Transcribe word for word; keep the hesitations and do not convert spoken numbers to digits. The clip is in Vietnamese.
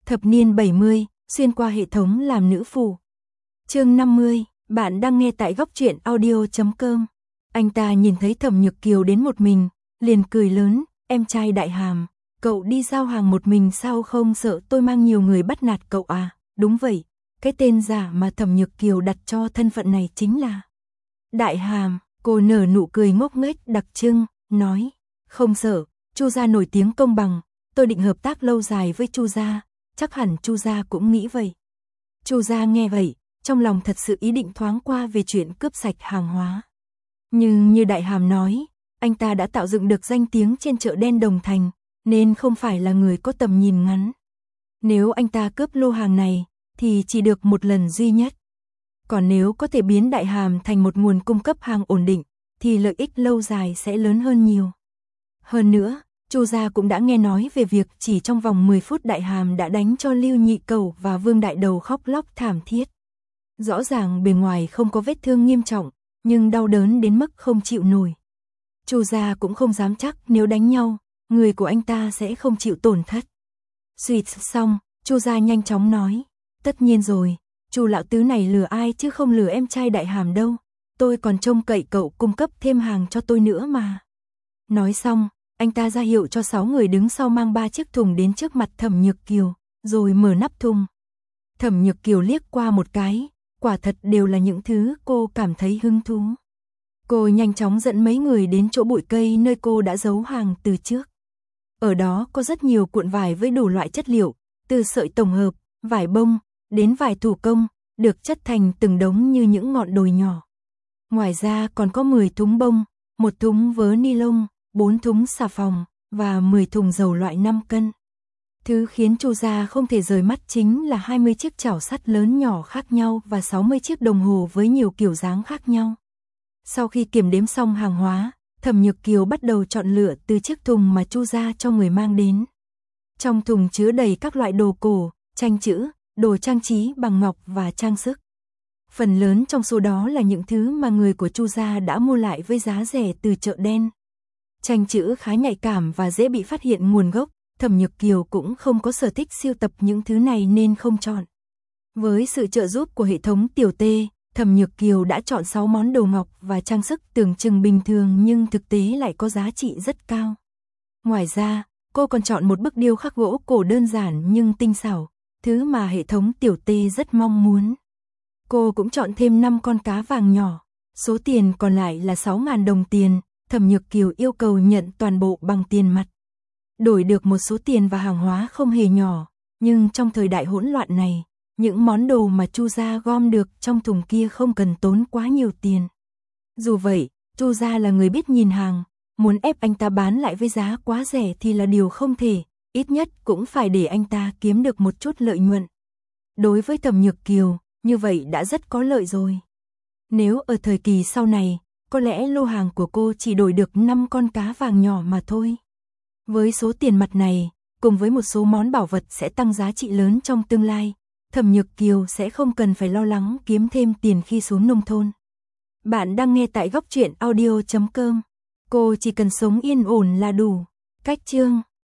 Thập niên bảy mươi, xuyên qua hệ thống làm nữ phù. Chương năm mươi, bạn đang nghe tại góc truyện audio chấm com. Anh ta nhìn thấy Thẩm Nhược Kiều đến một mình, liền cười lớn, em trai Đại Hàm, cậu đi giao hàng một mình sao, không sợ tôi mang nhiều người bắt nạt cậu à? Đúng vậy, cái tên giả mà Thẩm Nhược Kiều đặt cho thân phận này chính là Đại Hàm. Cô nở nụ cười ngốc nghếch đặc trưng, nói, không sợ, Chu gia nổi tiếng công bằng, tôi định hợp tác lâu dài với Chu gia, chắc hẳn Chu gia cũng nghĩ vậy. Chu gia nghe vậy, trong lòng thật sự ý định thoáng qua về chuyện cướp sạch hàng hóa. Nhưng như Đại Hàm nói, anh ta đã tạo dựng được danh tiếng trên chợ đen Đồng Thành, nên không phải là người có tầm nhìn ngắn. Nếu anh ta cướp lô hàng này, thì chỉ được một lần duy nhất. Còn nếu có thể biến Đại Hàm thành một nguồn cung cấp hàng ổn định, thì lợi ích lâu dài sẽ lớn hơn nhiều. Hơn nữa, Chu gia cũng đã nghe nói về việc chỉ trong vòng mười phút Đại Hàm đã đánh cho Lưu Nhị Cẩu và Vương Đại Đầu khóc lóc thảm thiết. Rõ ràng bề ngoài không có vết thương nghiêm trọng, nhưng đau đớn đến mức không chịu nổi. Chu gia cũng không dám chắc nếu đánh nhau, người của anh ta sẽ không chịu tổn thất. Suýt xong, Chu gia nhanh chóng nói, tất nhiên rồi, Chu lão tứ này lừa ai chứ không lừa em trai Đại Hàm đâu, tôi còn trông cậy cậu cung cấp thêm hàng cho tôi nữa mà. Nói xong, anh ta ra hiệu cho sáu người đứng sau mang ba chiếc thùng đến trước mặt Thẩm Nhược Kiều, rồi mở nắp thùng. Thẩm Nhược Kiều liếc qua một cái, quả thật đều là những thứ cô cảm thấy hứng thú. Cô nhanh chóng dẫn mấy người đến chỗ bụi cây nơi cô đã giấu hàng từ trước. Ở đó có rất nhiều cuộn vải với đủ loại chất liệu, từ sợi tổng hợp, vải bông, đến vải thủ công, được chất thành từng đống như những ngọn đồi nhỏ. Ngoài ra còn có mười thúng bông, một thúng vớ ni lông, bốn thúng xà phòng, và mười thùng dầu loại năm cân. Thứ khiến Chu gia không thể rời mắt chính là hai mươi chiếc chảo sắt lớn nhỏ khác nhau và sáu mươi chiếc đồng hồ với nhiều kiểu dáng khác nhau. Sau khi kiểm đếm xong hàng hóa, Thẩm Nhược Kiều bắt đầu chọn lựa từ chiếc thùng mà Chu gia cho người mang đến. Trong thùng chứa đầy các loại đồ cổ, tranh chữ, đồ trang trí bằng ngọc và trang sức. Phần lớn trong số đó là những thứ mà người của Chu gia đã mua lại với giá rẻ từ chợ đen. Tranh chữ khá nhạy cảm và dễ bị phát hiện nguồn gốc, Thẩm Nhược Kiều cũng không có sở thích sưu tập những thứ này nên không chọn. Với sự trợ giúp của hệ thống tiểu tê, Thẩm Nhược Kiều đã chọn sáu món đồ ngọc và trang sức tưởng chừng bình thường nhưng thực tế lại có giá trị rất cao. Ngoài ra, cô còn chọn một bức điêu khắc gỗ cổ đơn giản nhưng tinh xảo, thứ mà hệ thống tiểu tê rất mong muốn. Cô cũng chọn thêm năm con cá vàng nhỏ, số tiền còn lại là sáu nghìn đồng tiền, Thẩm Nhược Kiều yêu cầu nhận toàn bộ bằng tiền mặt. Đổi được một số tiền và hàng hóa không hề nhỏ, nhưng trong thời đại hỗn loạn này, những món đồ mà Chu gia gom được trong thùng kia không cần tốn quá nhiều tiền. Dù vậy, Chu gia là người biết nhìn hàng, muốn ép anh ta bán lại với giá quá rẻ thì là điều không thể, ít nhất cũng phải để anh ta kiếm được một chút lợi nhuận. Đối với Thẩm Nhược Kiều, như vậy đã rất có lợi rồi. Nếu ở thời kỳ sau này, có lẽ lô hàng của cô chỉ đổi được năm con cá vàng nhỏ mà thôi. Với số tiền mặt này, cùng với một số món bảo vật sẽ tăng giá trị lớn trong tương lai, Thẩm Nhược Kiều sẽ không cần phải lo lắng kiếm thêm tiền khi xuống nông thôn. Bạn đang nghe tại góc truyện audio chấm com. Cô chỉ cần sống yên ổn là đủ. Cách chương